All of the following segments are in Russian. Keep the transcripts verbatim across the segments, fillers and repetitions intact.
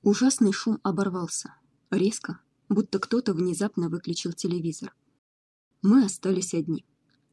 Ужасный шум оборвался. Резко, будто кто-то внезапно выключил телевизор. Мы остались одни.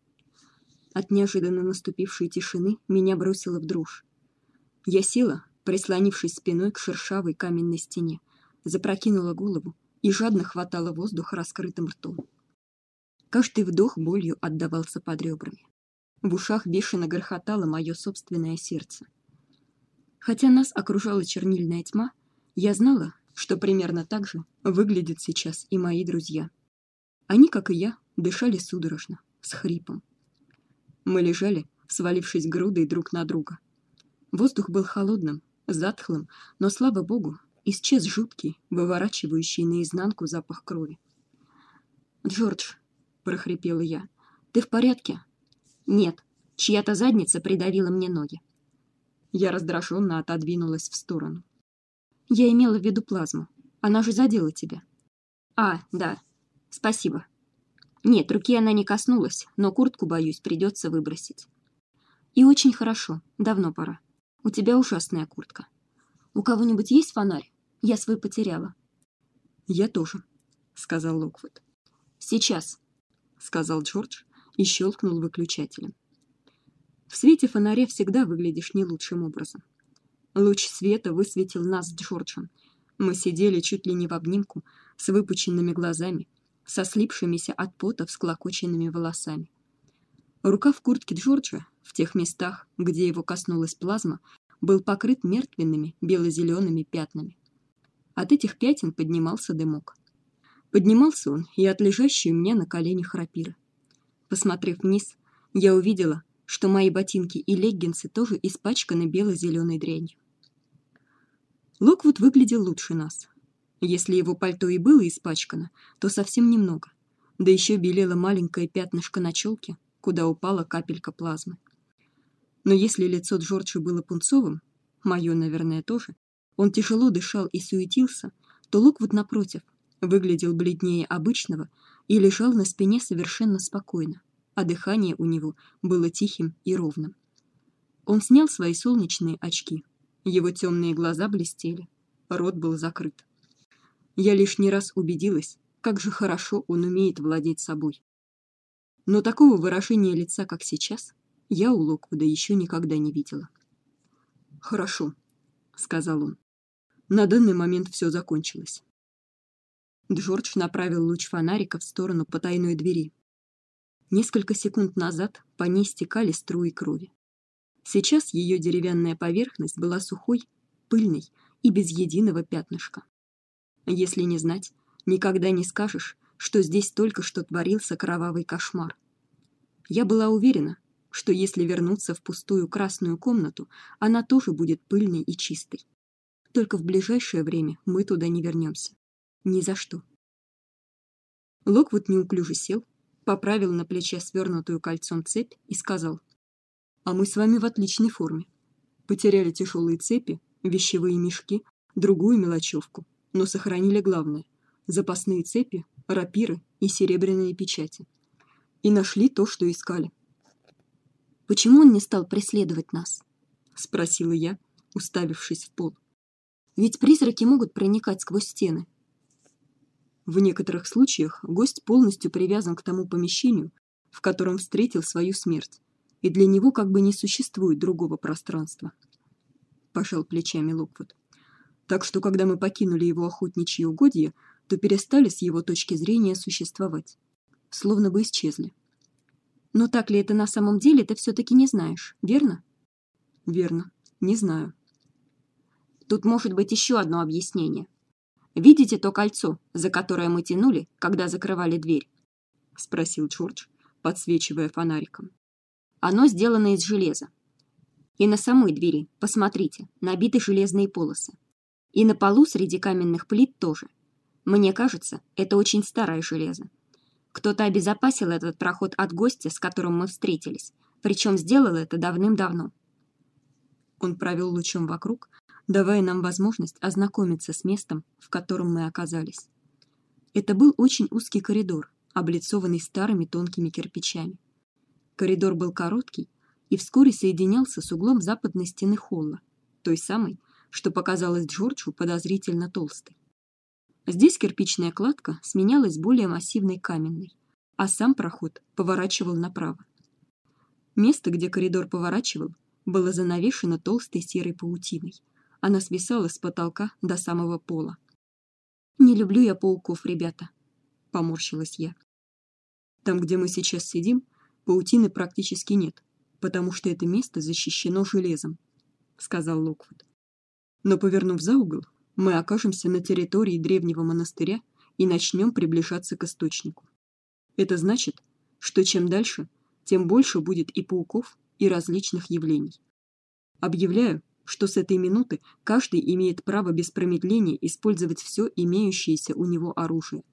От неожиданно наступившей тишины меня бросило в дрожь. Я села, прислонившись спиной к шершавой каменной стене, запрокинула голову и жадно хватала воздух раскрытым ртом. Каждый вдох болью отдавался под ребрами. В ушах бешено грохотало мое собственное сердце. Хотя нас окружала чернильная тьма, я знала, что примерно так же выглядят сейчас и мои друзья. Они, как и я, дышали судорожно, с хрипом. Мы лежали, свалившись грудой друг на друга. Воздух был холодным, затхлым, но, слава богу, исчез жуткий, выворачивающий наизнанку запах крови. «Джордж», — прохрипела я, — «ты в порядке?» «Нет, чья-то задница придавила мне ноги». Я раздраженно отодвинулась в сторону. «Я имела в виду плазму. Она же задела тебя». «А, да. Спасибо. Нет, руки она не коснулась, но куртку, боюсь, придется выбросить». «И очень хорошо. Давно пора. У тебя ужасная куртка. У кого-нибудь есть фонарь? Я свой потеряла». «Я тоже», — сказал Локвуд. «Сейчас», — сказал Джордж и щелкнул выключателем. В свете фонаря всегда выглядишь не лучшим образом. Луч света высветил нас с Джорджем. Мы сидели чуть ли не в обнимку, с выпученными глазами, со слипшимися от пота всклокоченными волосами. Рукав куртки Джорджа, в тех местах, где его коснулась плазма, был покрыт мертвенными бело-зелеными пятнами. От этих пятен поднимался дымок. Поднимался он и от лежащей у меня на коленях рапиры. Посмотрев вниз, я увидела, что мои ботинки и леггинсы тоже испачканы бело-зеленой дрянью. Локвуд выглядел лучше нас. Если его пальто и было испачкано, то совсем немного. Да еще белело маленькое пятнышко на челке, куда упала капелька плазмы. Но если лицо Джорджа было пунцовым, мое, наверное, тоже, он тяжело дышал и суетился, то Локвуд, напротив, выглядел бледнее обычного и лежал на спине совершенно спокойно, а дыхание у него было тихим и ровным. Он снял свои солнечные очки. Его темные глаза блестели, рот был закрыт. Я лишний раз убедилась, как же хорошо он умеет владеть собой. Но такого выражения лица, как сейчас, я у Локвуда еще никогда не видела. «Хорошо», — сказал он. «На данный момент все закончилось». Джордж направил луч фонарика в сторону потайной двери. Несколько секунд назад по ней стекали струи крови. Сейчас ее деревянная поверхность была сухой, пыльной и без единого пятнышка. Если не знать, никогда не скажешь, что здесь только что творился кровавый кошмар. Я была уверена, что если вернуться в пустую красную комнату, она тоже будет пыльной и чистой. Только в ближайшее время мы туда не вернемся. Ни за что. Локвуд неуклюже сел, поправил на плече свернутую кольцом цепь и сказал: «А мы с вами в отличной форме. Потеряли тяжелые цепи, вещевые мешки, другую мелочевку, но сохранили главное — запасные цепи, рапиры и серебряные печати. И нашли то, что искали». «Почему он не стал преследовать нас?» — спросила я, уставившись в пол. «Ведь призраки могут проникать сквозь стены». В некоторых случаях гость полностью привязан к тому помещению, в котором встретил свою смерть, и для него как бы не существует другого пространства. Пожал плечами Локвуд. Так что, когда мы покинули его охотничьи угодья, то перестали с его точки зрения существовать. Словно бы исчезли. Но так ли это на самом деле, ты все-таки не знаешь, верно? Верно, не знаю. Тут может быть еще одно объяснение. Видите то кольцо, за которое мы тянули, когда закрывали дверь? Спросил Джордж, подсвечивая фонариком. Оно сделано из железа. И на самой двери, посмотрите, набиты железные полосы. И на полу среди каменных плит тоже. Мне кажется, это очень старое железо. Кто-то обезопасил этот проход от гостя, с которым мы встретились, причем сделал это давным-давно. Он провел лучом вокруг, давая нам возможность ознакомиться с местом, в котором мы оказались. Это был очень узкий коридор, облицованный старыми тонкими кирпичами. Коридор был короткий и вскоре соединялся с углом западной стены холла, той самой, что показалось Джорджу подозрительно толстой. Здесь кирпичная кладка сменялась более массивной каменной, а сам проход поворачивал направо. Место, где коридор поворачивал, было занавешено толстой серой паутиной. Она свисала с потолка до самого пола. «Не люблю я пауков, ребята», — поморщилась я. «Там, где мы сейчас сидим, паутины практически нет, потому что это место защищено железом», — сказал Локвуд. «Но, повернув за угол, мы окажемся на территории древнего монастыря и начнем приближаться к источнику. Это значит, что чем дальше, тем больше будет и пауков, и различных явлений. Объявляю, что с этой минуты каждый имеет право без промедления использовать все имеющееся у него оружие».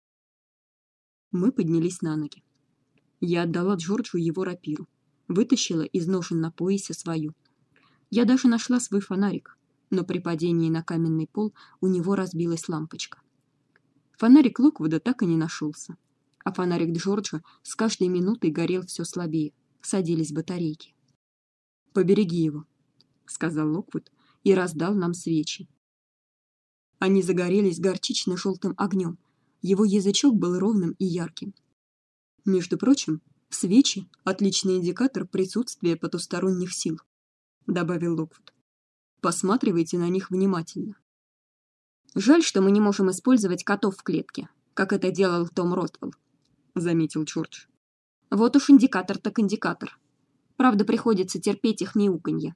Мы поднялись на ноги. Я отдала Джорджу его рапиру, вытащила из ножен на поясе свою. Я даже нашла свой фонарик, но при падении на каменный пол у него разбилась лампочка. Фонарик Локвуда так и не нашелся, а фонарик Джорджа с каждой минутой горел все слабее, садились батарейки. «Побереги его», — сказал Локвуд и раздал нам свечи. Они загорелись горчично-желтым огнем, его язычок был ровным и ярким. Между прочим, свечи — отличный индикатор присутствия потусторонних сил, — добавил Локвуд. «Посматривайте на них внимательно». «Жаль, что мы не можем использовать котов в клетке, как это делал Том Ротвелл», — заметил Джордж. «Вот уж индикатор так индикатор. Правда, приходится терпеть их мяуканье».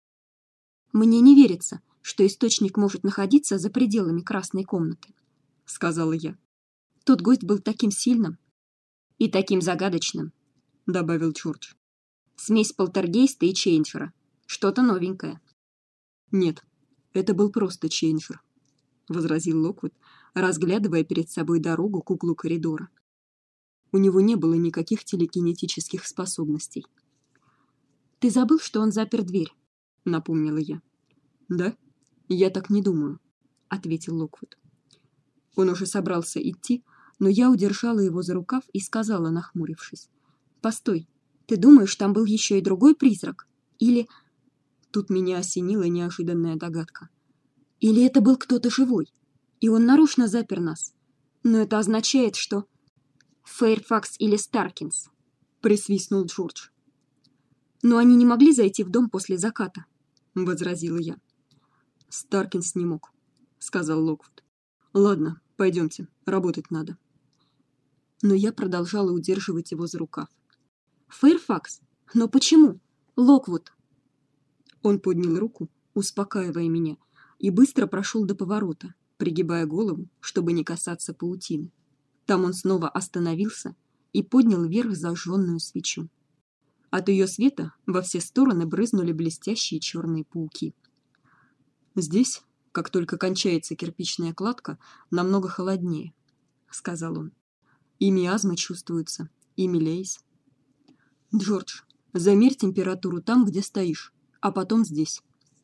«Мне не верится, что источник может находиться за пределами красной комнаты», — сказала я. «Тот гость был таким сильным и таким загадочным», — добавил Джордж. «Смесь полтергейста и чейнджера. Что-то новенькое». «Нет, это был просто чейнджер», — возразил Локвуд, разглядывая перед собой дорогу к углу коридора. У него не было никаких телекинетических способностей. «Ты забыл, что он запер дверь?» — напомнила я. «Да? Я так не думаю», — ответил Локвуд. Он уже собрался идти, но я удержала его за рукав и сказала, нахмурившись: «Постой, ты думаешь, там был еще и другой призрак? Или...» Тут меня осенила неожиданная догадка. «Или это был кто-то живой, и он нарочно запер нас? Но это означает, что...» «Фэйрфакс или Старкинс», — присвистнул Джордж. «Но они не могли зайти в дом после заката», — возразила я. «Старкинс не мог», — сказал Локвуд. «Ладно, пойдемте, работать надо». Но я продолжала удерживать его за рукав. «Фэйрфакс? Но почему? Локвуд!» Он поднял руку, успокаивая меня, и быстро прошел до поворота, пригибая голову, чтобы не касаться паутины. Там он снова остановился и поднял вверх зажженную свечу. От ее света во все стороны брызнули блестящие черные пауки. «Здесь, как только кончается кирпичная кладка, намного холоднее», — сказал он. «И миазмы чувствуются, и мелейс. Джордж, замерь температуру там, где стоишь, а потом здесь».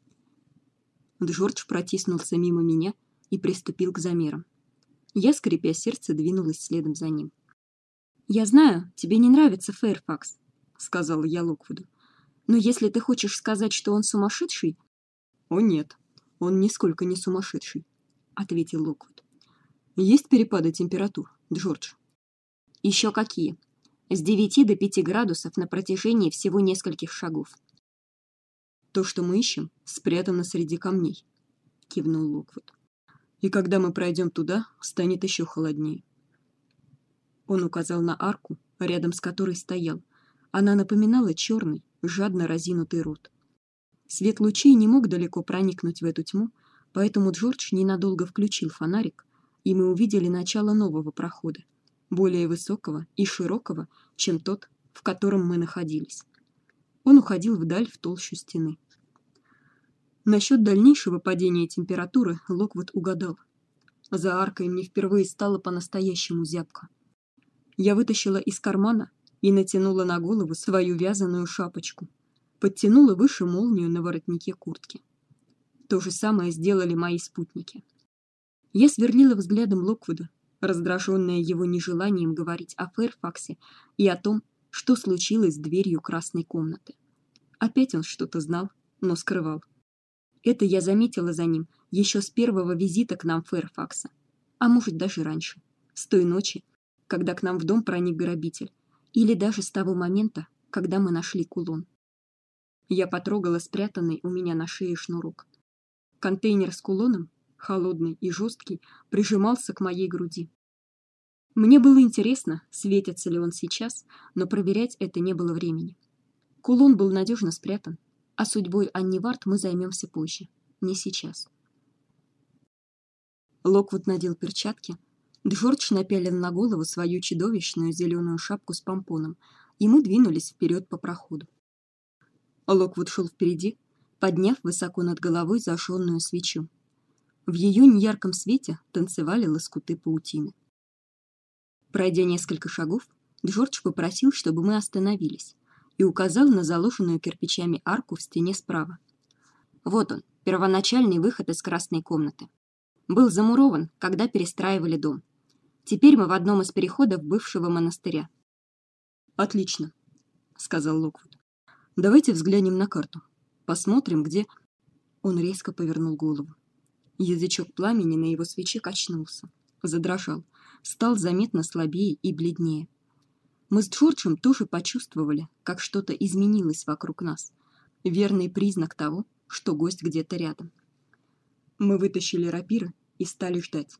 Джордж протиснулся мимо меня и приступил к замерам. Я, скрипя сердце, двинулась следом за ним. «Я знаю, тебе не нравится Фэйрфакс», — сказала я Локвуду. «Но если ты хочешь сказать, что он сумасшедший...» «О нет, он нисколько не сумасшедший», — ответил Локвуд. «Есть перепады температур, Джордж?» «Еще какие? С девяти до пяти градусов на протяжении всего нескольких шагов». «То, что мы ищем, спрятано среди камней», — кивнул Локвуд. «И когда мы пройдем туда, станет еще холоднее». Он указал на арку, рядом с которой стоял. Она напоминала черный, жадно разинутый рот. Свет лучей не мог далеко проникнуть в эту тьму, поэтому Джордж ненадолго включил фонарик, и мы увидели начало нового прохода, более высокого и широкого, чем тот, в котором мы находились. Он уходил вдаль в толщу стены. Насчет дальнейшего падения температуры Локвуд угадал. За аркой мне впервые стало по-настоящему зябко. Я вытащила из кармана и натянула на голову свою вязаную шапочку, подтянула выше молнию на воротнике куртки. То же самое сделали мои спутники. Я сверлила взглядом Локвуда, раздраженная его нежеланием говорить о Фэйрфаксе и о том, что случилось с дверью красной комнаты. Опять он что-то знал, но скрывал. Это я заметила за ним еще с первого визита к нам Фэрфакса, а может даже раньше, с той ночи, когда к нам в дом проник грабитель, или даже с того момента, когда мы нашли кулон. Я потрогала спрятанный у меня на шее шнурок. Контейнер с кулоном, холодный и жесткий, прижимался к моей груди. Мне было интересно, светится ли он сейчас, но проверять это не было времени. Кулон был надежно спрятан, а судьбой Анни Вард мы займемся позже, не сейчас. Локвуд надел перчатки, Джордж напялил на голову свою чудовищную зеленую шапку с помпоном, и мы двинулись вперед по проходу. Локвуд шел впереди, подняв высоко над головой зажженную свечу. В ее неярком свете танцевали лоскуты паутины. Пройдя несколько шагов, Джордж попросил, чтобы мы остановились, и указал на заложенную кирпичами арку в стене справа. Вот он, первоначальный выход из красной комнаты. Был замурован, когда перестраивали дом. Теперь мы в одном из переходов бывшего монастыря. Отлично, сказал Локвуд. Давайте взглянем на карту. Посмотрим, где. Он резко повернул голову. Язычок пламени на его свече качнулся, задрожал, стал заметно слабее и бледнее. Мы с Джорджем тоже почувствовали, как что-то изменилось вокруг нас. Верный признак того, что гость где-то рядом. Мы вытащили рапиры и стали ждать.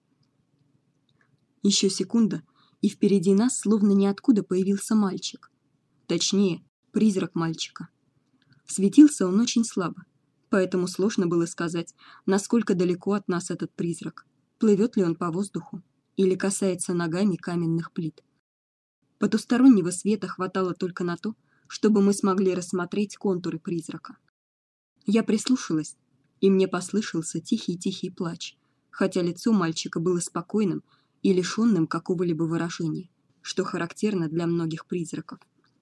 Еще секунда, и впереди нас словно ниоткуда появился мальчик. Точнее, призрак мальчика. Светился он очень слабо, поэтому сложно было сказать, насколько далеко от нас этот призрак, плывет ли он по воздуху или касается ногами каменных плит. Потустороннего света хватало только на то, чтобы мы смогли рассмотреть контуры призрака. Я прислушалась, и мне послышался тихий-тихий плач, хотя лицо мальчика было спокойным и лишённым какого-либо выражения, что характерно для многих призраков.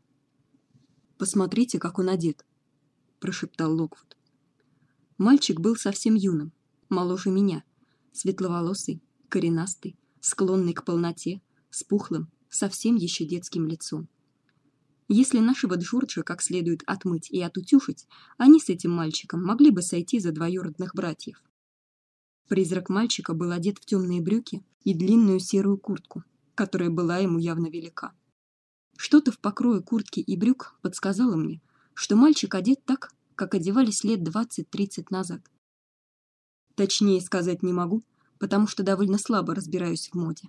Посмотрите, как он одет, прошептал Локвуд. Мальчик был совсем юным, моложе меня, светловолосый, коренастый, склонный к полноте, с пухлым, совсем еще детским лицом. Если нашего Джорджа как следует отмыть и отутюжить, они с этим мальчиком могли бы сойти за двоюродных братьев. Призрак мальчика был одет в темные брюки и длинную серую куртку, которая была ему явно велика. Что-то в покрое куртки и брюк подсказало мне, что мальчик одет так, как одевались лет двадцать-тридцать назад. Точнее сказать не могу, потому что довольно слабо разбираюсь в моде.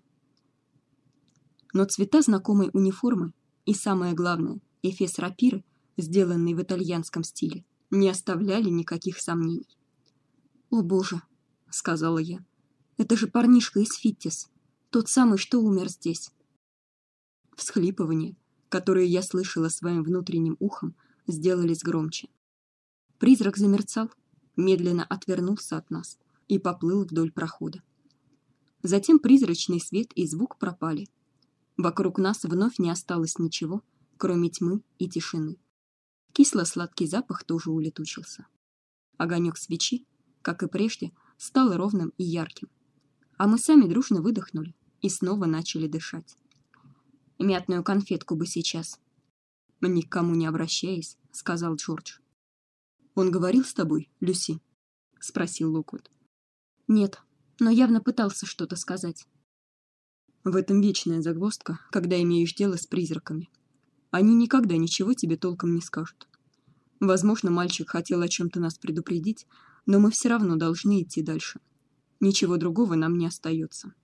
Но цвета знакомой униформы и, самое главное, эфес рапиры, сделанный в итальянском стиле, не оставляли никаких сомнений. «О, Боже!» — сказала я. «Это же парнишка из Фиттис, тот самый, что умер здесь». Всхлипывания, которые я слышала своим внутренним ухом, сделались громче. Призрак замерцал, медленно отвернулся от нас и поплыл вдоль прохода. Затем призрачный свет и звук пропали. Вокруг нас вновь не осталось ничего, кроме тьмы и тишины. Кисло-сладкий запах тоже улетучился. Огонек свечи, как и прежде, стал ровным и ярким. А мы сами дружно выдохнули и снова начали дышать. Мятную конфетку бы сейчас. Ни к кому не обращаясь, сказал Джордж. Он говорил с тобой, Люси? Спросил Локвуд. Нет, но явно пытался что-то сказать. В этом вечная загвоздка, когда имеешь дело с призраками. Они никогда ничего тебе толком не скажут. Возможно, мальчик хотел о чем-то нас предупредить, но мы все равно должны идти дальше. Ничего другого нам не остается.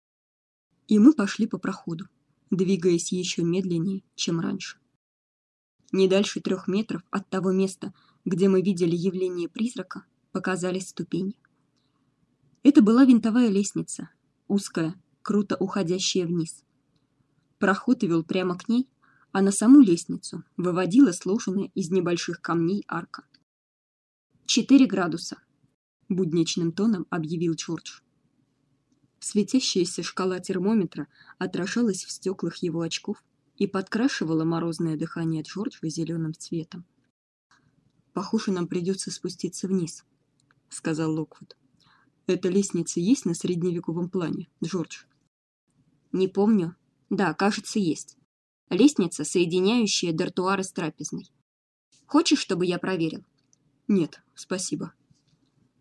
И мы пошли по проходу, двигаясь еще медленнее, чем раньше. Не дальше трех метров от того места, где мы видели явление призрака, показались ступени. Это была винтовая лестница, узкая, круто уходящая вниз. Проход вел прямо к ней, а на саму лестницу выводила сложенная из небольших камней арка. «Четыре градуса», — будничным тоном объявил Джордж. Светящаяся шкала термометра отражалась в стеклах его очков и подкрашивала морозное дыхание Джорджа зеленым цветом. «Похоже, нам придется спуститься вниз», — сказал Локвуд. «Эта лестница есть на средневековом плане, Джордж?» «Не помню. Да, кажется, есть. Лестница, соединяющая дартуары с трапезной. Хочешь, чтобы я проверил?» «Нет, спасибо».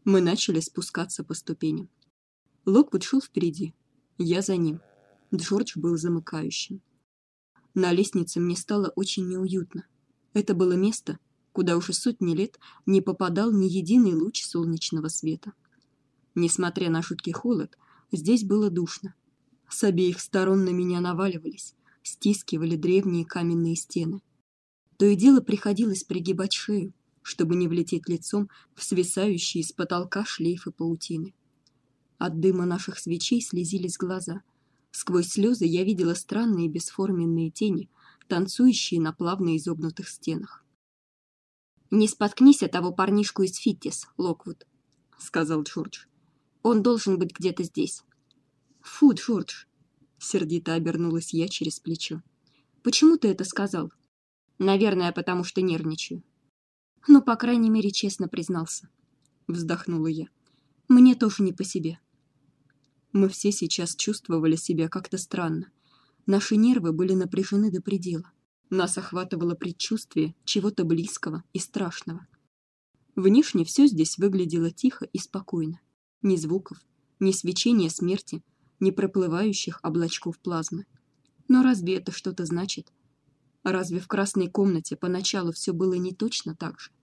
Мы начали спускаться по ступеням. Локвуд шел впереди, я за ним. Джордж был замыкающим. На лестнице мне стало очень неуютно. Это было место, куда уже сотни лет не попадал ни единый луч солнечного света. Несмотря на жуткий холод, здесь было душно. С обеих сторон на меня наваливались, стискивали древние каменные стены. То и дело приходилось пригибать шею, чтобы не влететь лицом в свисающие с потолка шлейфы паутины. От дыма наших свечей слезились глаза. Сквозь слезы я видела странные бесформенные тени, танцующие на плавно изогнутых стенах. «Не споткнись от того парнишку из Фиттис, Локвуд», — сказал Джордж. «Он должен быть где-то здесь». «Фу, Джордж!» — сердито обернулась я через плечо. «Почему ты это сказал?» «Наверное, потому что нервничаю». «Ну, по крайней мере, честно признался», — вздохнула я. «Мне тоже не по себе». Мы все сейчас чувствовали себя как-то странно. Наши нервы были напряжены до предела. Нас охватывало предчувствие чего-то близкого и страшного. Внешне все здесь выглядело тихо и спокойно. Ни звуков, ни свечения смерти, ни проплывающих облачков плазмы. Но разве это что-то значит? Разве в красной комнате поначалу все было не точно так же?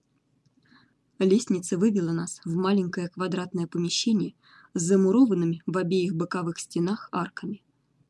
Лестница вывела нас в маленькое квадратное помещение с замурованными в обеих боковых стенах арками.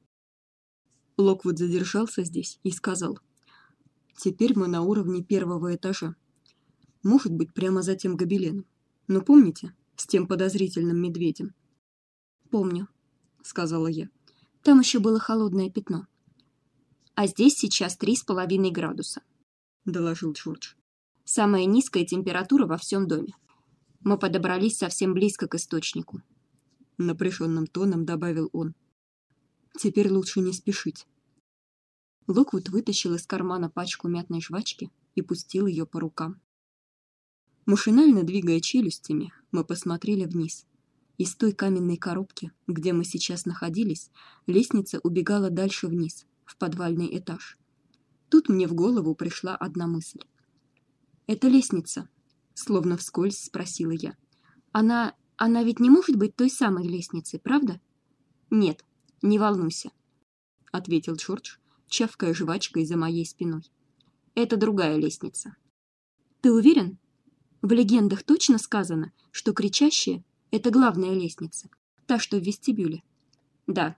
Локвуд задержался здесь и сказал: «Теперь мы на уровне первого этажа. Может быть, прямо за тем гобеленом. Но помните, с тем подозрительным медведем?» «Помню», — сказала я. «Там еще было холодное пятно». «А здесь сейчас три с половиной градуса», — доложил Джордж. «Самая низкая температура во всем доме. Мы подобрались совсем близко к источнику», — напряженным тоном добавил он. «Теперь лучше не спешить». Локвуд вытащил из кармана пачку мятной жвачки и пустил ее по рукам. Машинально двигая челюстями, мы посмотрели вниз. Из той каменной коробки, где мы сейчас находились, лестница убегала дальше вниз, в подвальный этаж. Тут мне в голову пришла одна мысль. «Это лестница?» — словно вскользь спросила я. «Она... она ведь не может быть той самой лестницей, правда?» «Нет, не волнуйся», — ответил Джордж, чавкая жвачкой за моей спиной. «Это другая лестница». «Ты уверен? В легендах точно сказано, что кричащая — это главная лестница, та, что в вестибюле?» «Да».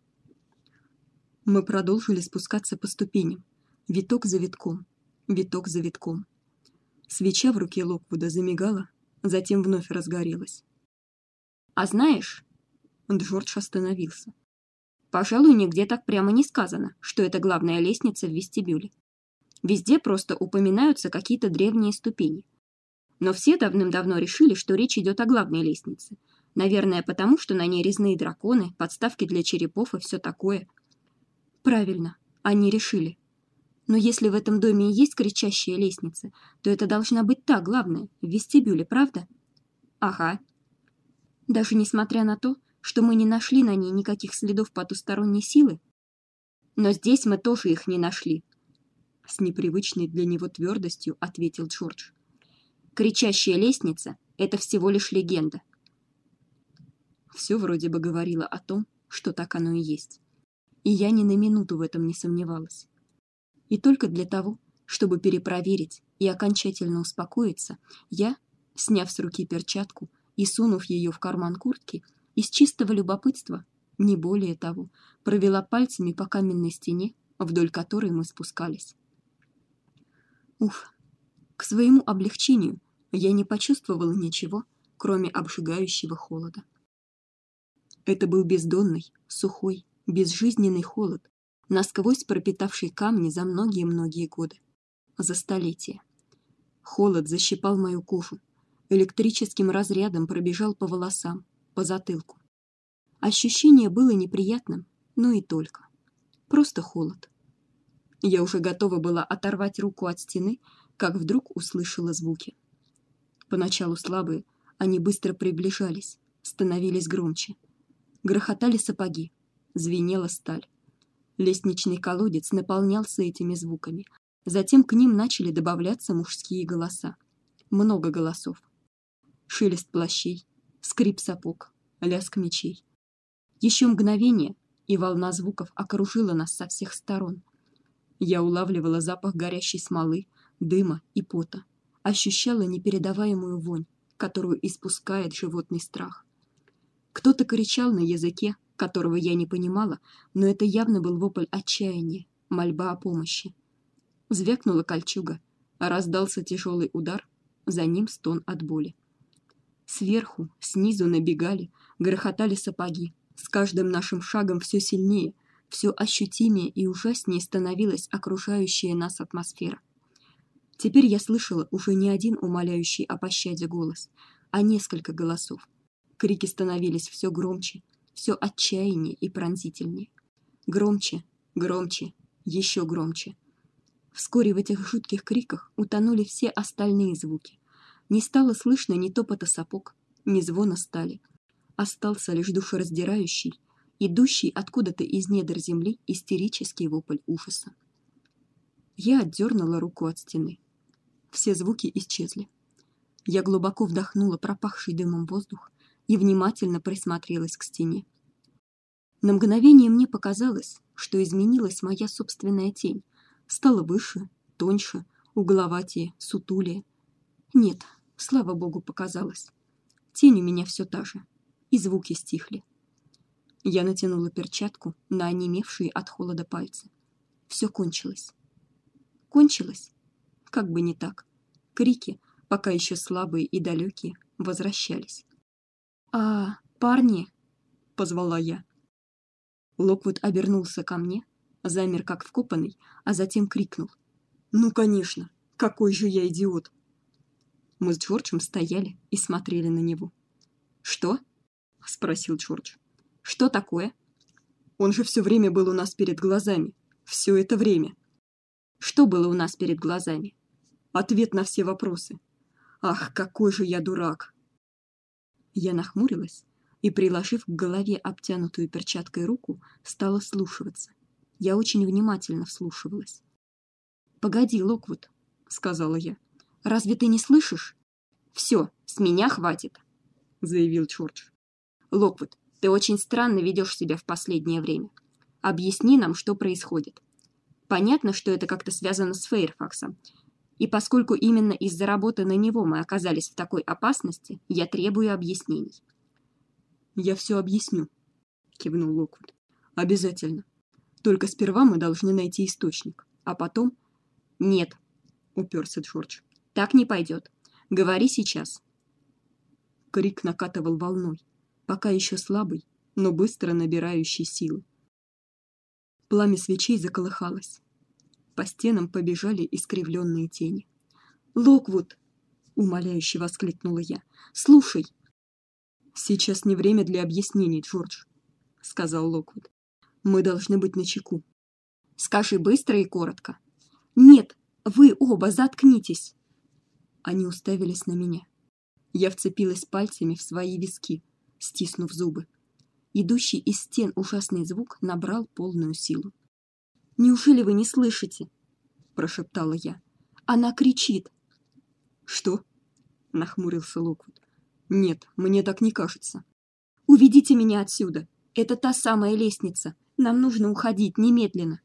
Мы продолжили спускаться по ступеням, виток за витком, виток за витком. Свеча в руке Локвуда замигала, затем вновь разгорелась. «А знаешь...» Джордж остановился. «Пожалуй, нигде так прямо не сказано, что это главная лестница в вестибюле. Везде просто упоминаются какие-то древние ступени. Но все давным-давно решили, что речь идет о главной лестнице. Наверное, потому, что на ней резные драконы, подставки для черепов и все такое». «Правильно, они решили. Но если в этом доме и есть кричащая лестница, то это должна быть та главная, в вестибюле, правда?» «Ага». «Даже несмотря на то, что мы не нашли на ней никаких следов потусторонней силы?» «Но здесь мы тоже их не нашли», — с непривычной для него твердостью ответил Джордж. «Кричащая лестница — это всего лишь легенда». Все вроде бы говорило о том, что так оно и есть. И я ни на минуту в этом не сомневалась. И только для того, чтобы перепроверить и окончательно успокоиться, я, сняв с руки перчатку и сунув ее в карман куртки, из чистого любопытства, не более того, провела пальцами по каменной стене, вдоль которой мы спускались. Уф! К своему облегчению я не почувствовала ничего, кроме обжигающего холода. Это был бездонный, сухой, безжизненный холод, насквозь пропитавший камни за многие-многие годы, за столетия. Холод защипал мою кожу, электрическим разрядом пробежал по волосам, по затылку. Ощущение было неприятным, но и только. Просто холод. Я уже готова была оторвать руку от стены, как вдруг услышала звуки. Поначалу слабые, они быстро приближались, становились громче. Грохотали сапоги, звенела сталь. Лестничный колодец наполнялся этими звуками. Затем к ним начали добавляться мужские голоса. Много голосов. Шелест плащей, скрип сапог, лязг мечей. Еще мгновение, и волна звуков окружила нас со всех сторон. Я улавливала запах горящей смолы, дыма и пота, ощущала непередаваемую вонь, которую испускает животный страх. Кто-то кричал на языке, которого я не понимала, но это явно был вопль отчаяния, мольба о помощи. Звякнула кольчуга, раздался тяжелый удар, за ним стон от боли. Сверху, снизу набегали, грохотали сапоги. С каждым нашим шагом все сильнее, все ощутимее и ужаснее становилась окружающая нас атмосфера. Теперь я слышала уже не один умоляющий о пощаде голос, а несколько голосов. Крики становились все громче, все отчаяннее и пронзительнее. Громче, громче, еще громче. Вскоре в этих жутких криках утонули все остальные звуки. Не стало слышно ни топота сапог, ни звона стали. Остался лишь душераздирающий, идущий откуда-то из недр земли истерический вопль ужаса. Я отдернула руку от стены. Все звуки исчезли. Я глубоко вдохнула пропахший дымом воздух и внимательно присмотрелась к стене. На мгновение мне показалось, что изменилась моя собственная тень, стала выше, тоньше, угловатее, сутулее. Нет, слава богу, показалось. Тень у меня все та же, и звуки стихли. Я натянула перчатку на онемевшие от холода пальцы. Все кончилось. Кончилось? Как бы не так. Крики, пока еще слабые и далекие, возвращались. «А, парни!» — позвала я. Локвуд обернулся ко мне, замер как вкопанный, а затем крикнул: «Ну, конечно! Какой же я идиот!» Мы с Джорджем стояли и смотрели на него. «Что?» — спросил Джордж. «Что такое?» «Он же все время был у нас перед глазами. Все это время». «Что было у нас перед глазами?» «Ответ на все вопросы». «Ах, какой же я дурак!» Я нахмурилась и, приложив к голове обтянутую перчаткой руку, стала вслушиваться. Я очень внимательно вслушивалась. «Погоди, Локвуд», — сказала я. «Разве ты не слышишь?» «Все, с меня хватит», — заявил Джордж. «Локвуд, ты очень странно ведешь себя в последнее время. Объясни нам, что происходит. Понятно, что это как-то связано с Фэйрфаксом, и поскольку именно из-за работы на него мы оказались в такой опасности, я требую объяснений». «Я все объясню», — кивнул Локвуд. «Обязательно. Только сперва мы должны найти источник, а потом...» «Нет», — уперся Джордж. «Так не пойдет. Говори сейчас». Крик накатывал волной, пока еще слабый, но быстро набирающий силы. Пламя свечей заколыхалось. По стенам побежали искривленные тени. «Локвуд!» — умоляюще воскликнула я. «Слушай!» «Сейчас не время для объяснений, Джордж», — сказал Локвуд. «Мы должны быть начеку». «Скажи быстро и коротко». «Нет, вы оба заткнитесь!» Они уставились на меня. Я вцепилась пальцами в свои виски, стиснув зубы. Идущий из стен ужасный звук набрал полную силу. «Неужели вы не слышите?» — прошептала я. «Она кричит!» «Что?» — нахмурился Локвуд. «Нет, мне так не кажется». «Уведите меня отсюда! Это та самая лестница! Нам нужно уходить немедленно!»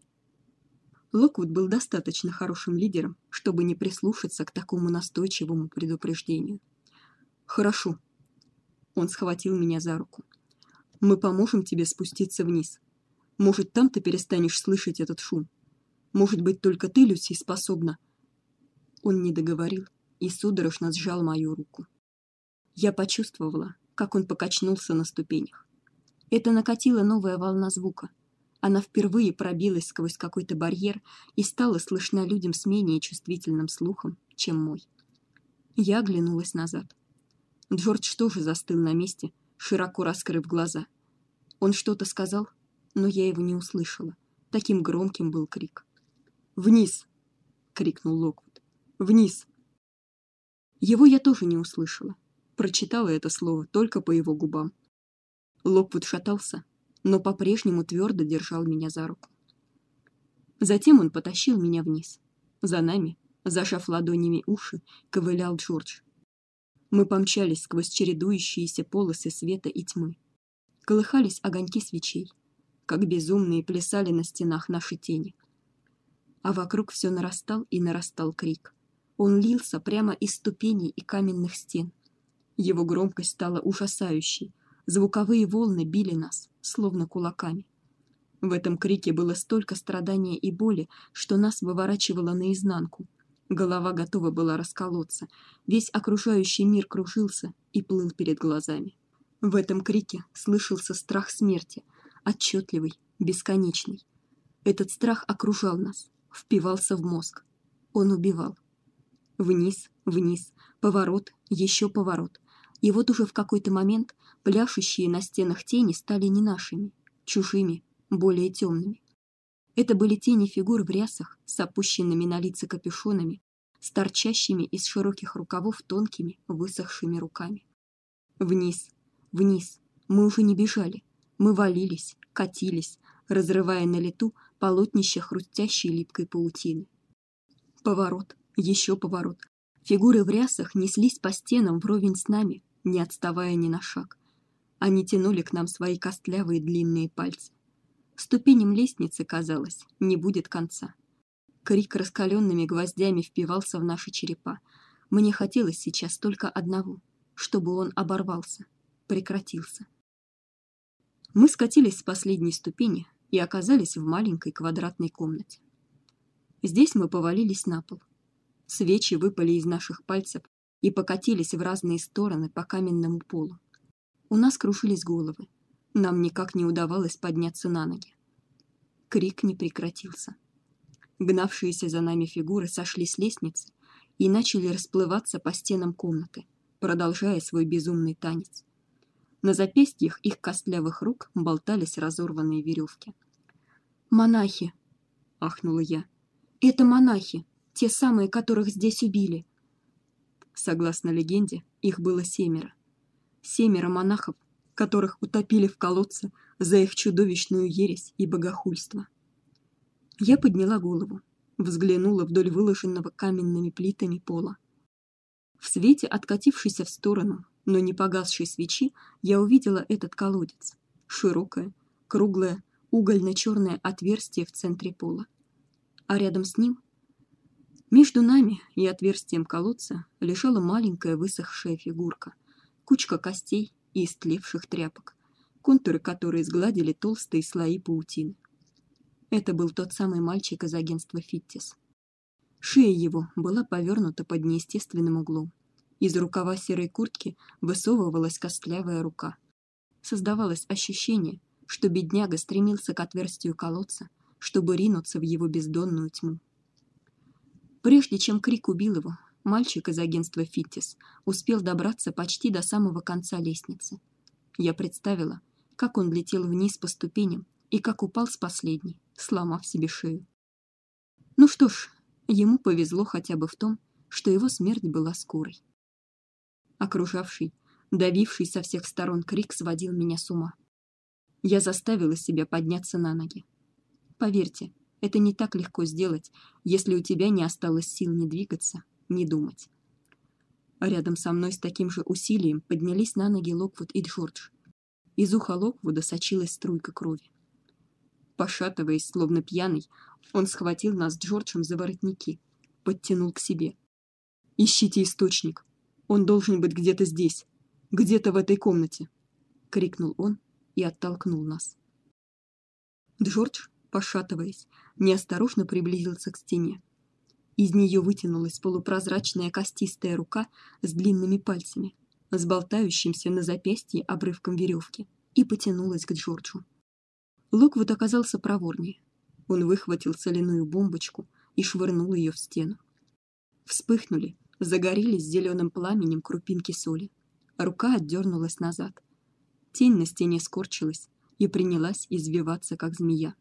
Локвуд был достаточно хорошим лидером, чтобы не прислушаться к такому настойчивому предупреждению. «Хорошо». Он схватил меня за руку. «Мы поможем тебе спуститься вниз. Может, там ты перестанешь слышать этот шум. Может быть, только ты, Люси, способна...» Он не договорил и судорожно сжал мою руку. Я почувствовала, как он покачнулся на ступенях. Это накатила новая волна звука. Она впервые пробилась сквозь какой-то барьер и стала слышна людям с менее чувствительным слухом, чем мой. Я оглянулась назад. Джордж тоже застыл на месте, широко раскрыв глаза. Он что-то сказал, но я его не услышала. Таким громким был крик. «Вниз!» — крикнул Локвуд. «Вниз!» Его я тоже не услышала. Прочитала это слово только по его губам. Локвуд шатался, но по-прежнему твердо держал меня за руку. Затем он потащил меня вниз. За нами, зажав ладонями уши, ковылял Джордж. Мы помчались сквозь чередующиеся полосы света и тьмы. Колыхались огоньки свечей, как безумные плясали на стенах наши тени. А вокруг все нарастал и нарастал крик. Он лился прямо из ступеней и каменных стен. Его громкость стала ужасающей. Звуковые волны били нас, словно кулаками. В этом крике было столько страдания и боли, что нас выворачивало наизнанку. Голова готова была расколоться, весь окружающий мир кружился и плыл перед глазами. В этом крике слышался страх смерти, отчетливый, бесконечный. Этот страх окружал нас, впивался в мозг. Он убивал. Вниз, вниз, поворот, еще поворот. И вот уже в какой-то момент пляшущие на стенах тени стали не нашими, чужими, более темными. Это были тени фигур в рясах с опущенными на лица капюшонами, с торчащими из широких рукавов тонкими, высохшими руками. Вниз, вниз, мы уже не бежали, мы валились, катились, разрывая на лету полотнища хрустящей липкой паутины. Поворот, еще поворот. Фигуры в рясах неслись по стенам вровень с нами, не отставая ни на шаг. Они тянули к нам свои костлявые длинные пальцы. Ступеням лестницы, казалось, не будет конца. Крик раскаленными гвоздями впивался в наши черепа. Мне хотелось сейчас только одного, чтобы он оборвался, прекратился. Мы скатились с последней ступени и оказались в маленькой квадратной комнате. Здесь мы повалились на пол. Свечи выпали из наших пальцев и покатились в разные стороны по каменному полу. У нас кружились головы. Нам никак не удавалось подняться на ноги. Крик не прекратился. Гнавшиеся за нами фигуры сошли с лестницы и начали расплываться по стенам комнаты, продолжая свой безумный танец. На запястьях их костлявых рук болтались разорванные веревки. «Монахи!» — ахнула я. «Это монахи, те самые, которых здесь убили!» Согласно легенде, их было семеро. Семеро монахов, которых утопили в колодце за их чудовищную ересь и богохульство. Я подняла голову, взглянула вдоль выложенного каменными плитами пола. В свете откатившейся в сторону, но не погасшей свечи, я увидела этот колодец. Широкое, круглое, угольно-черное отверстие в центре пола. А рядом с ним, между нами и отверстием колодца, лежала маленькая высохшая фигурка, кучка костей и истлевших тряпок, контуры которой сгладили толстые слои паутины. Это был тот самый мальчик из агентства Фиттис. Шея его была повернута под неестественным углом. Из рукава серой куртки высовывалась костлявая рука. Создавалось ощущение, что бедняга стремился к отверстию колодца, чтобы ринуться в его бездонную тьму. Прежде чем крик убил его, мальчик из агентства Фиттис успел добраться почти до самого конца лестницы. Я представила, как он летел вниз по ступеням и как упал с последней, сломав себе шею. Ну что ж, ему повезло хотя бы в том, что его смерть была скорой. Окружавший, давивший со всех сторон крик сводил меня с ума. Я заставила себя подняться на ноги. Поверьте, это не так легко сделать, если у тебя не осталось сил ни двигаться, ни думать. А рядом со мной с таким же усилием поднялись на ноги Локвуд и Джордж. Из уха Локвуда сочилась струйка крови. Пошатываясь, словно пьяный, он схватил нас с Джорджем за воротники, подтянул к себе. «Ищите источник. Он должен быть где-то здесь, где-то в этой комнате!» — крикнул он и оттолкнул нас. Джордж, пошатываясь, неосторожно приблизился к стене. Из нее вытянулась полупрозрачная костистая рука с длинными пальцами, с болтающимся на запястье обрывком веревки, и потянулась к Джорджу. Локвуд оказался проворнее. Он выхватил соляную бомбочку и швырнул ее в стену. Вспыхнули, загорелись зеленым пламенем крупинки соли. Рука отдернулась назад. Тень на стене скорчилась и принялась извиваться, как змея.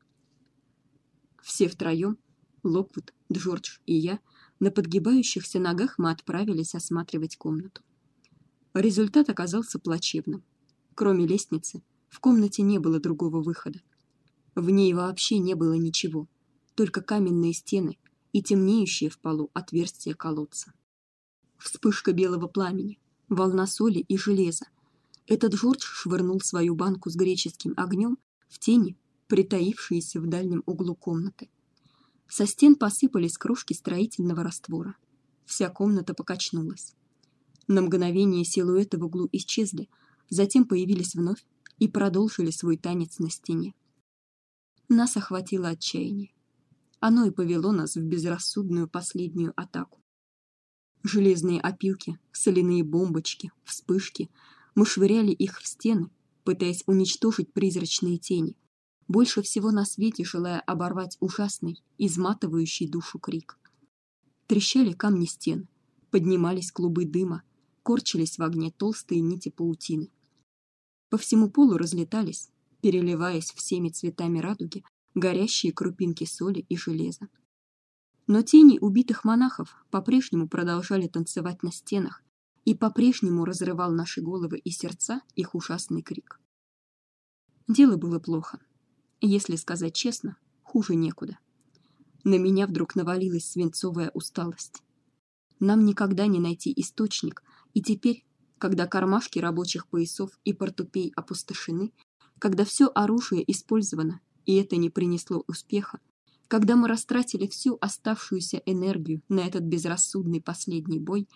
Все втроем, Локвуд, Джордж и я, на подгибающихся ногах мы отправились осматривать комнату. Результат оказался плачевным. Кроме лестницы, в комнате не было другого выхода. В ней вообще не было ничего, только каменные стены и темнеющее в полу отверстие колодца. Вспышка белого пламени, волна соли и железа. Этот Джордж швырнул свою банку с греческим огнем в тени, притаившиеся в дальнем углу комнаты. Со стен посыпались крошки строительного раствора. Вся комната покачнулась. На мгновение силуэты в углу исчезли, затем появились вновь и продолжили свой танец на стене. Нас охватило отчаяние. Оно и повело нас в безрассудную последнюю атаку. Железные опилки, соляные бомбочки, вспышки. Мы швыряли их в стены, пытаясь уничтожить призрачные тени, больше всего на свете желая оборвать ужасный, изматывающий душу крик. Трещали камни стен, поднимались клубы дыма, корчились в огне толстые нити паутины. По всему полу разлетались, переливаясь всеми цветами радуги, горящие крупинки соли и железа. Но тени убитых монахов по-прежнему продолжали танцевать на стенах, и по-прежнему разрывал наши головы и сердца их ужасный крик. Дело было плохо. Если сказать честно, хуже некуда. На меня вдруг навалилась свинцовая усталость. Нам никогда не найти источник, и теперь, когда кармашки рабочих поясов и портупей опустошены, когда все оружие использовано, и это не принесло успеха, когда мы растратили всю оставшуюся энергию на этот безрассудный последний бой,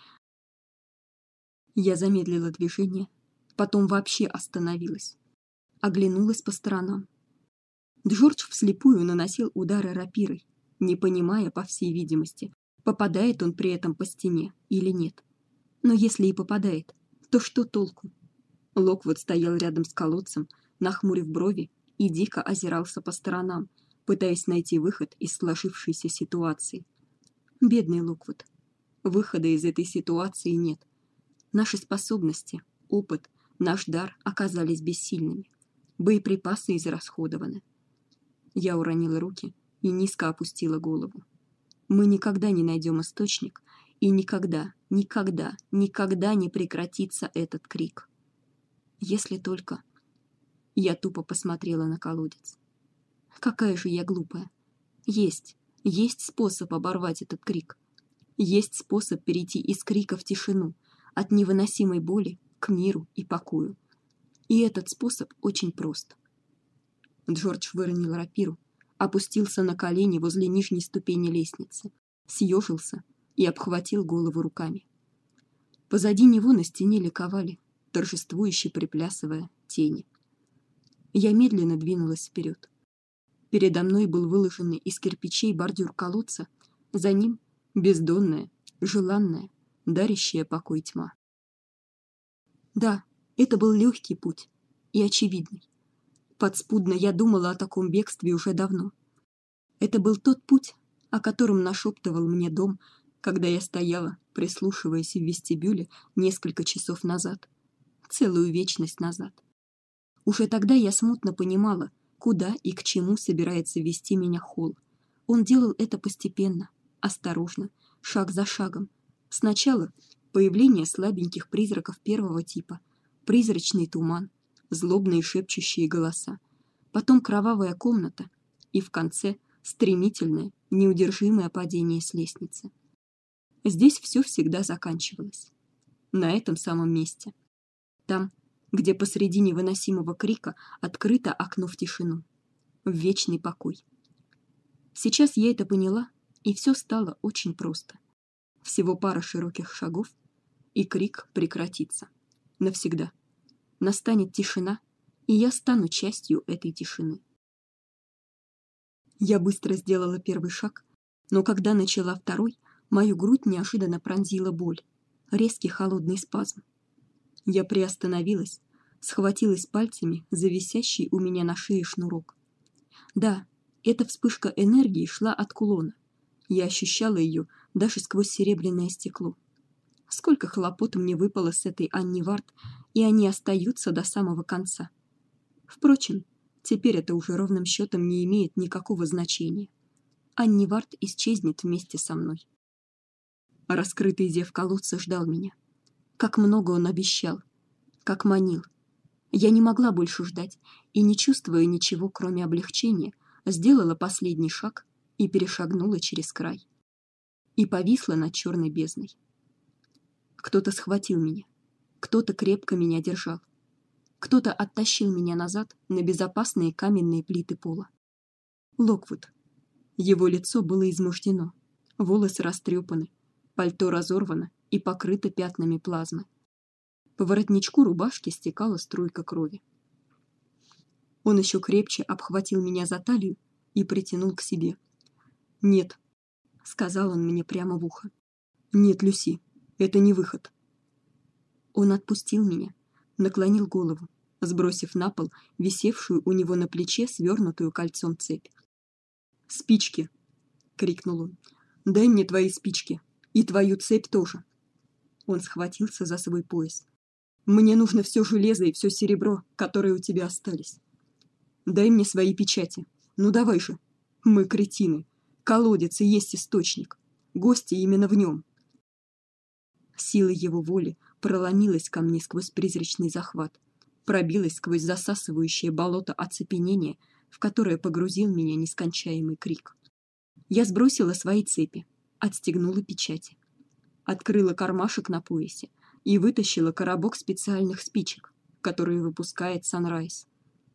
я замедлила движение, потом вообще остановилась, оглянулась по сторонам. Джордж вслепую наносил удары рапирой, не понимая, по всей видимости, попадает он при этом по стене или нет. Но если и попадает, то что толку? Локвуд стоял рядом с колодцем, нахмурив брови, и дико озирался по сторонам, пытаясь найти выход из сложившейся ситуации. Бедный Локвуд. Выхода из этой ситуации нет. Наши способности, опыт, наш дар оказались бессильными. Боеприпасы израсходованы. Я уронила руки и низко опустила голову. Мы никогда не найдем источник, и никогда, никогда, никогда не прекратится этот крик. Если только... Я тупо посмотрела на колодец. Какая же я глупая. Есть, есть способ оборвать этот крик. Есть способ перейти из крика в тишину, от невыносимой боли к миру и покою. И этот способ очень прост. Джордж выронил рапиру, опустился на колени возле нижней ступени лестницы, съежился и обхватил голову руками. Позади него на стене ликовали, торжествующе приплясывая, тени. Я медленно двинулась вперед. Передо мной был выложенный из кирпичей бордюр колодца, за ним бездонная, желанная, дарящая покой тьма. Да, это был легкий путь и очевидный. Подспудно я думала о таком бегстве уже давно. Это был тот путь, о котором нашептывал мне дом, когда я стояла, прислушиваясь в вестибюле несколько часов назад, целую вечность назад. Уже тогда я смутно понимала, куда и к чему собирается вести меня Холл. Он делал это постепенно, осторожно, шаг за шагом. Сначала появление слабеньких призраков первого типа, призрачный туман, злобные шепчущие голоса, потом кровавая комната и в конце стремительное, неудержимое падение с лестницы. Здесь все всегда заканчивалось. На этом самом месте. Там, где посреди невыносимого крика открыто окно в тишину, в вечный покой. Сейчас я это поняла, и все стало очень просто. Всего пара широких шагов, и крик прекратится. Навсегда. Настанет тишина, и я стану частью этой тишины. Я быстро сделала первый шаг, но когда начала второй, мою грудь неожиданно пронзила боль, резкий холодный спазм. Я приостановилась, схватилась пальцами за висящий у меня на шее шнурок. Да, эта вспышка энергии шла от кулона. Я ощущала ее даже сквозь серебряное стекло. Сколько хлопот мне выпало с этой Анни Вард, и они остаются до самого конца. Впрочем, теперь это уже ровным счетом не имеет никакого значения. Анни Вард исчезнет вместе со мной. Раскрытый зев колодца ждал меня. Как много он обещал, как манил. Я не могла больше ждать и, не чувствуя ничего, кроме облегчения, сделала последний шаг и перешагнула через край. И повисла над черной бездной. Кто-то схватил меня. Кто-то крепко меня держал. Кто-то оттащил меня назад на безопасные каменные плиты пола. Локвуд. Его лицо было измождено, волосы растрепаны, пальто разорвано и покрыто пятнами плазмы. По воротничку рубашки стекала струйка крови. Он еще крепче обхватил меня за талию и притянул к себе. «Нет», — сказал он мне прямо в ухо. «Нет, Люси, это не выход». Он отпустил меня, наклонил голову, сбросив на пол висевшую у него на плече свернутую кольцом цепь. «Спички!» — крикнул он. «Дай мне твои спички. И твою цепь тоже». Он схватился за свой пояс. «Мне нужно все железо и все серебро, которые у тебя остались. Дай мне свои печати. Ну давай же. Мы кретины. Колодец и есть источник. Гости именно в нем». Сила его воли проломилась ко мне сквозь призрачный захват, пробилась сквозь засасывающее болото оцепенения, в которое погрузил меня нескончаемый крик. Я сбросила свои цепи, отстегнула печати, открыла кармашек на поясе и вытащила коробок специальных спичек, которые выпускает Sunrise.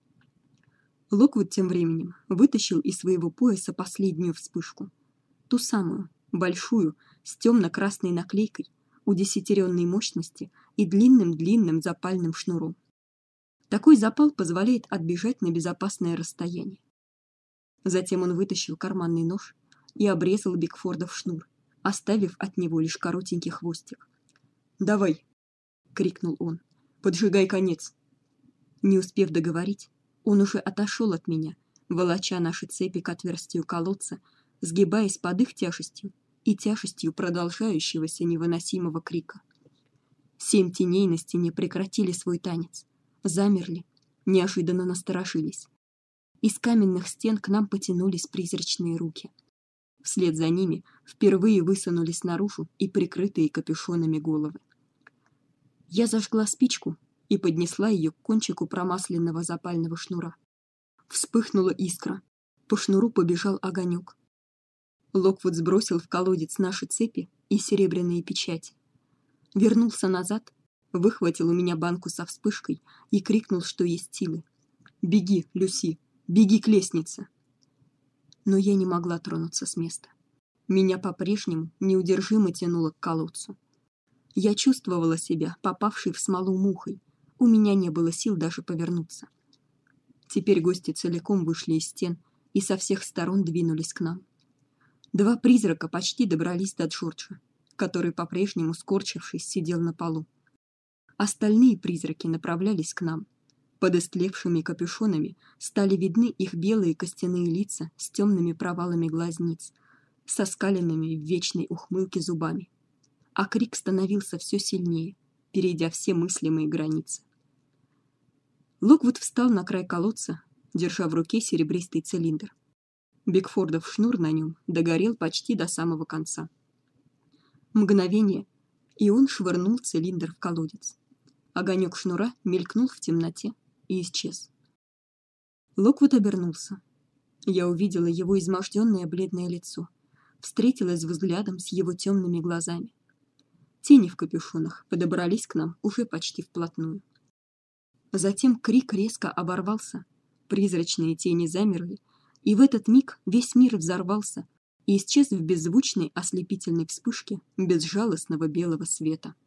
Локвуд тем временем вытащил из своего пояса последнюю вспышку, ту самую, большую, с темно-красной наклейкой, удесятеренной мощности и длинным-длинным запальным шнуром. Такой запал позволяет отбежать на безопасное расстояние. Затем он вытащил карманный нож и обрезал Бигфордов шнур, оставив от него лишь коротенький хвостик. «Давай!» — крикнул он. «Поджигай конец!» Не успев договорить, он уже отошел от меня, волоча наши цепи к отверстию колодца, сгибаясь под их тяжестью и тяжестью продолжающегося невыносимого крика. Семь теней на стене прекратили свой танец, замерли, неожиданно насторожились. Из каменных стен к нам потянулись призрачные руки. Вслед за ними впервые высунулись наружу и прикрытые капюшонами головы. Я зажгла спичку и поднесла ее к кончику промасленного запального шнура. Вспыхнула искра, по шнуру побежал огонек. Локвуд сбросил в колодец наши цепи и серебряные печати. Вернулся назад, выхватил у меня банку со вспышкой и крикнул, что есть силы: «Беги, Люси, беги к лестнице!» Но я не могла тронуться с места. Меня по-прежнему неудержимо тянуло к колодцу. Я чувствовала себя попавшей в смолу мухой. У меня не было сил даже повернуться. Теперь гости целиком вышли из стен и со всех сторон двинулись к нам. Два призрака почти добрались до Джорджа, который по-прежнему, скорчившись, сидел на полу. Остальные призраки направлялись к нам. Под истлевшими капюшонами стали видны их белые костяные лица с темными провалами глазниц, со скаленными в вечной ухмылке зубами. А крик становился все сильнее, перейдя все мыслимые границы. Локвуд встал на край колодца, держа в руке серебристый цилиндр. Бигфордов шнур на нем догорел почти до самого конца. Мгновение, и он швырнул цилиндр в колодец. Огонек шнура мелькнул в темноте и исчез. Локвуд обернулся. Я увидела его изможденное бледное лицо, встретилась взглядом с его темными глазами. Тени в капюшонах подобрались к нам уже почти вплотную. Затем крик резко оборвался, призрачные тени замерли, и в этот миг весь мир взорвался и исчез в беззвучной ослепительной вспышке безжалостного белого света.